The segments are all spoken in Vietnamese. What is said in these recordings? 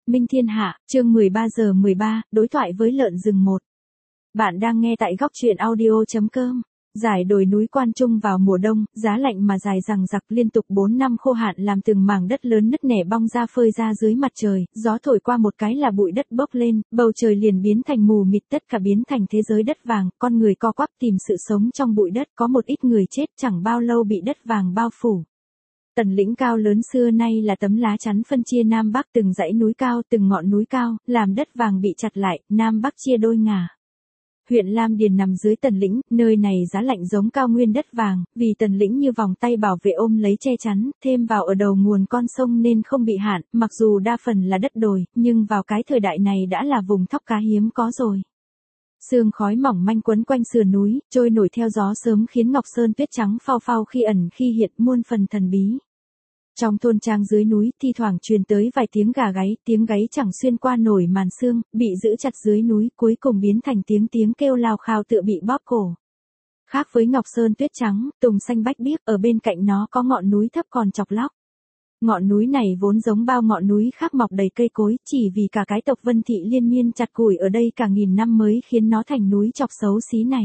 Minh Thiên Hạ, chương 13 đối thoại với lợn rừng 1. Bạn đang nghe tại góc truyện audio.com. Dải đồi núi Quan Trung vào mùa đông, giá lạnh mà dài dằng dặc liên tục 4 năm khô hạn làm từng mảng đất lớn nứt nẻ bong ra phơi ra dưới mặt trời, gió thổi qua một cái là bụi đất bốc lên, bầu trời liền biến thành mù mịt, tất cả biến thành thế giới đất vàng, con người co quắp tìm sự sống trong bụi đất, có một ít người chết chẳng bao lâu bị đất vàng bao phủ. Tần lĩnh cao lớn xưa nay là tấm lá chắn phân chia Nam Bắc, từng dãy núi cao, từng ngọn núi cao, làm đất vàng bị chặt lại, Nam Bắc chia đôi ngả. Huyện Lam Điền nằm dưới Tần lĩnh, nơi này giá lạnh giống cao nguyên đất vàng, vì Tần lĩnh như vòng tay bảo vệ ôm lấy che chắn, thêm vào ở đầu nguồn con sông nên không bị hạn, mặc dù đa phần là đất đồi, nhưng vào cái thời đại này đã là vùng thóc cá hiếm có rồi. Sương khói mỏng manh quấn quanh sườn núi, trôi nổi theo gió sớm khiến Ngọc Sơn tuyết trắng phao phao khi ẩn khi hiện, muôn phần thần bí. Trong thôn trang dưới núi, thi thoảng truyền tới vài tiếng gáy chẳng xuyên qua nổi màn sương, bị giữ chặt dưới núi, cuối cùng biến thành tiếng kêu lao khao tựa bị bóp cổ. Khác với Ngọc Sơn tuyết trắng, tùng xanh bách biếc, ở bên cạnh nó có ngọn núi thấp còn chọc lóc. Ngọn núi này vốn giống bao ngọn núi khác mọc đầy cây cối, chỉ vì cả cái tộc Vân Thị liên miên chặt củi ở đây cả nghìn năm mới khiến nó thành núi chọc xấu xí này.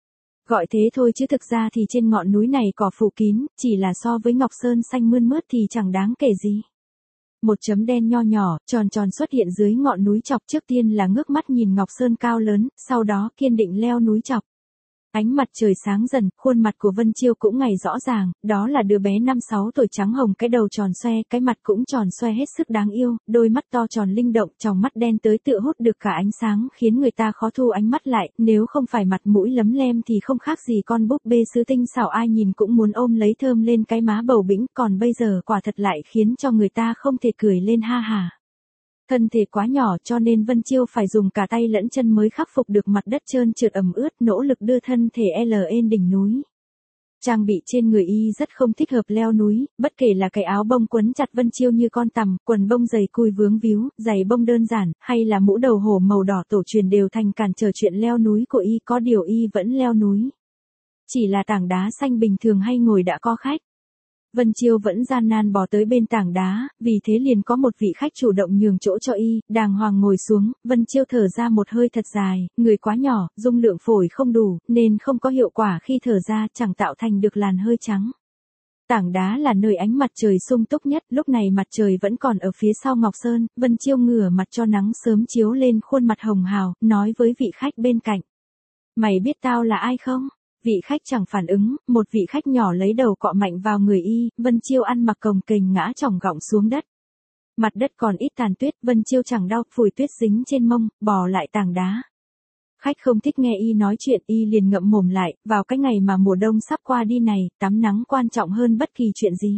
Gọi thế thôi chứ thực ra thì trên ngọn núi này cỏ phủ kín, chỉ là so với Ngọc Sơn xanh mơn mớt thì chẳng đáng kể gì. Một chấm đen nho nhỏ, tròn xuất hiện dưới ngọn núi chọc, trước tiên là ngước mắt nhìn Ngọc Sơn cao lớn, sau đó kiên định leo núi chọc. Ánh mặt trời sáng dần, khuôn mặt của Vân Chiêu cũng ngày rõ ràng, đó là đứa bé 5-6 tuổi trắng hồng, cái đầu tròn xoe, cái mặt cũng tròn xoe hết sức đáng yêu, đôi mắt to tròn linh động, tròng mắt đen tới tựa hút được cả ánh sáng, khiến người ta khó thu ánh mắt lại, nếu không phải mặt mũi lấm lem thì không khác gì con búp bê sứ tinh xảo, ai nhìn cũng muốn ôm lấy thơm lên cái má bầu bĩnh, còn bây giờ quả thật lại khiến cho người ta không thể cười lên ha hà. Thân thể quá nhỏ cho nên Vân Chiêu phải dùng cả tay lẫn chân mới khắc phục được mặt đất trơn trượt ẩm ướt, nỗ lực đưa thân thể lên đỉnh núi. Trang bị trên người y rất không thích hợp leo núi, bất kể là cái áo bông quấn chặt Vân Chiêu như con tằm, quần bông dày cùi vướng víu, giày bông đơn giản, hay là mũ đầu hổ màu đỏ tổ truyền đều thành cản trở chuyện leo núi của y, có điều y vẫn leo núi. Chỉ là tảng đá xanh bình thường hay ngồi đã có khách. Vân Chiêu vẫn gian nan bò tới bên tảng đá, vì thế liền có một vị khách chủ động nhường chỗ cho y, đàng hoàng ngồi xuống, Vân Chiêu thở ra một hơi thật dài, người quá nhỏ, dung lượng phổi không đủ, nên không có hiệu quả khi thở ra, chẳng tạo thành được làn hơi trắng. Tảng đá là nơi ánh mặt trời sung túc nhất, lúc này mặt trời vẫn còn ở phía sau Ngọc Sơn, Vân Chiêu ngửa mặt cho nắng sớm chiếu lên khuôn mặt hồng hào, nói với vị khách bên cạnh. Mày biết tao là ai không? Vị khách chẳng phản ứng, một vị khách nhỏ lấy đầu cọ mạnh vào người y, Vân Chiêu ăn mặc cồng kềnh ngã chỏng gọng xuống đất. Mặt đất còn ít tàn tuyết, Vân Chiêu chẳng đau, phủi tuyết dính trên mông, bò lại tảng đá. Khách không thích nghe y nói chuyện, y liền ngậm mồm lại, vào cái ngày mà mùa đông sắp qua đi này, tắm nắng quan trọng hơn bất kỳ chuyện gì.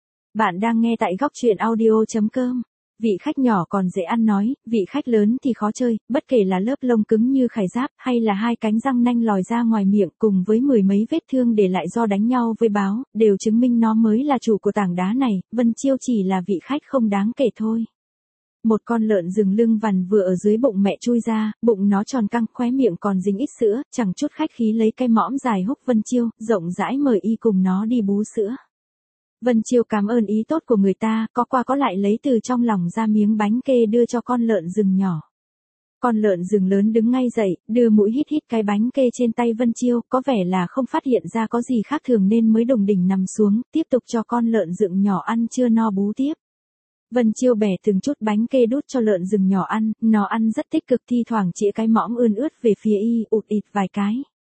Bạn đang nghe tại góc truyện audio.com. Vị khách nhỏ còn dễ ăn nói, vị khách lớn thì khó chơi, bất kể là lớp lông cứng như khải giáp, hay là hai cánh răng nanh lòi ra ngoài miệng, cùng với 10 mấy vết thương để lại do đánh nhau với báo, đều chứng minh nó mới là chủ của tảng đá này, Vân Chiêu chỉ là vị khách không đáng kể thôi. Một con lợn rừng lưng vằn vừa ở dưới bụng mẹ chui ra, bụng nó tròn căng, khóe miệng còn dính ít sữa, chẳng chút khách khí lấy cái mõm dài húc Vân Chiêu, rộng rãi mời y cùng nó đi bú sữa. Vân Chiêu cảm ơn ý tốt của người ta, có qua có lại lấy từ trong lòng ra miếng bánh kê đưa cho con lợn rừng nhỏ. Con lợn rừng lớn đứng ngay dậy, đưa mũi hít cái bánh kê trên tay Vân Chiêu, có vẻ là không phát hiện ra có gì khác thường nên mới đùng đỉnh nằm xuống, tiếp tục cho con lợn rừng nhỏ ăn chưa no bú tiếp. Vân Chiêu bẻ từng chút bánh kê đút cho lợn rừng nhỏ ăn, nó ăn rất tích cực, thi thoảng chĩa cái mõm ươn ướt về phía y, ụt ịt vài cái.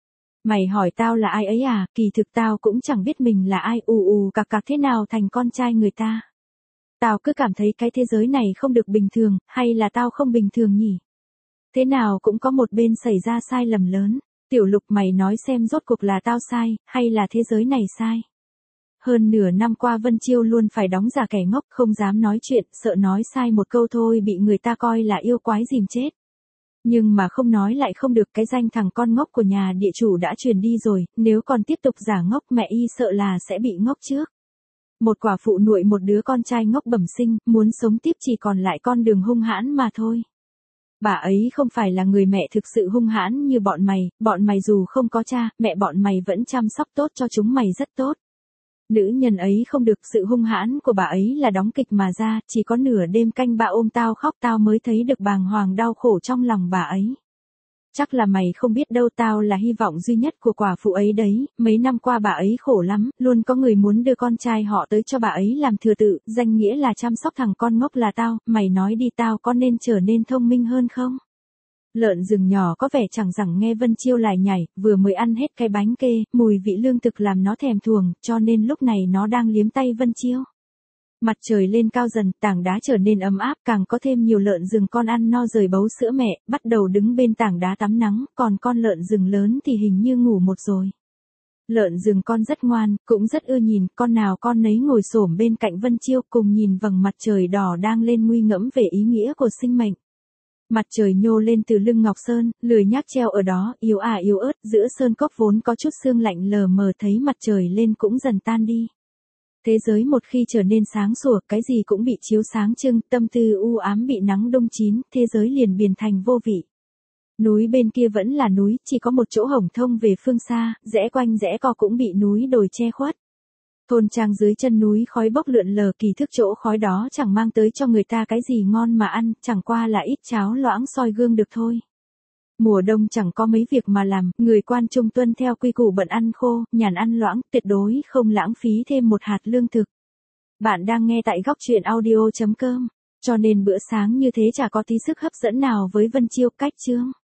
Mày hỏi tao là ai ấy à, kỳ thực tao cũng chẳng biết mình là ai, cặc thế nào thành con trai người ta. Tao cứ cảm thấy cái thế giới này không được bình thường, hay là tao không bình thường nhỉ? Thế nào cũng có một bên xảy ra sai lầm lớn. Tiểu Lục, mày nói xem rốt cuộc là tao sai, hay là thế giới này sai? Hơn nửa năm qua Vân Chiêu luôn phải đóng giả kẻ ngốc, không dám nói chuyện, sợ nói sai một câu thôi bị người ta coi là yêu quái dìm chết. Nhưng mà không nói lại không được, cái danh thằng con ngốc của nhà địa chủ đã truyền đi rồi, nếu còn tiếp tục giả ngốc mẹ y sợ là sẽ bị ngốc trước. Một quả phụ nuôi một đứa con trai ngốc bẩm sinh, muốn sống tiếp chỉ còn lại con đường hung hãn mà thôi. Bà ấy không phải là người mẹ thực sự hung hãn như bọn mày dù không có cha, mẹ bọn mày vẫn chăm sóc tốt cho chúng mày rất tốt. Nữ nhân ấy không được, sự hung hãn của bà ấy là đóng kịch mà ra, chỉ có nửa đêm canh ba ôm tao khóc tao mới thấy được bàng hoàng đau khổ trong lòng bà ấy. Chắc là mày không biết đâu, tao là hy vọng duy nhất của quả phụ ấy đấy, mấy năm qua bà ấy khổ lắm, luôn có người muốn đưa con trai họ tới cho bà ấy làm thừa tự, danh nghĩa là chăm sóc thằng con ngốc là tao, mày nói đi tao có nên trở nên thông minh hơn không? Lợn rừng nhỏ có vẻ chẳng rằng nghe Vân Chiêu lại nhảy, vừa mới ăn hết cái bánh kê, mùi vị lương thực làm nó thèm thuồng, cho nên lúc này nó đang liếm tay Vân Chiêu. Mặt trời lên cao dần, tảng đá trở nên ấm áp, càng có thêm nhiều lợn rừng con ăn no rời bấu sữa mẹ, bắt đầu đứng bên tảng đá tắm nắng, còn con lợn rừng lớn thì hình như ngủ một rồi. Lợn rừng con rất ngoan, cũng rất ưa nhìn, con nào con nấy ngồi xổm bên cạnh Vân Chiêu cùng nhìn vầng mặt trời đỏ đang lên nguy ngẫm về ý nghĩa của sinh mệnh. Mặt trời nhô lên từ lưng Ngọc Sơn, lười nhác treo ở đó, yếu yếu ớt, giữa sơn cốc vốn có chút sương lạnh lờ mờ thấy mặt trời lên cũng dần tan đi. Thế giới một khi trở nên sáng sủa, cái gì cũng bị chiếu sáng trưng, tâm tư u ám bị nắng đông chín, thế giới liền biến thành vô vị. Núi bên kia vẫn là núi, chỉ có một chỗ hổng thông về phương xa, rẽ quanh rẽ co cũng bị núi đồi che khuất. Thôn trang dưới chân núi khói bốc lượn lờ, kỳ thực chỗ khói đó chẳng mang tới cho người ta cái gì ngon mà ăn, chẳng qua là ít cháo loãng soi gương được thôi. Mùa đông chẳng có mấy việc mà làm, người Quan Trung tuân theo quy củ bận ăn khô, nhàn ăn loãng, tuyệt đối không lãng phí thêm một hạt lương thực. Bạn đang nghe tại góc truyện audio.com, cho nên bữa sáng như thế chả có tí sức hấp dẫn nào với Vân Chiêu. Cách chương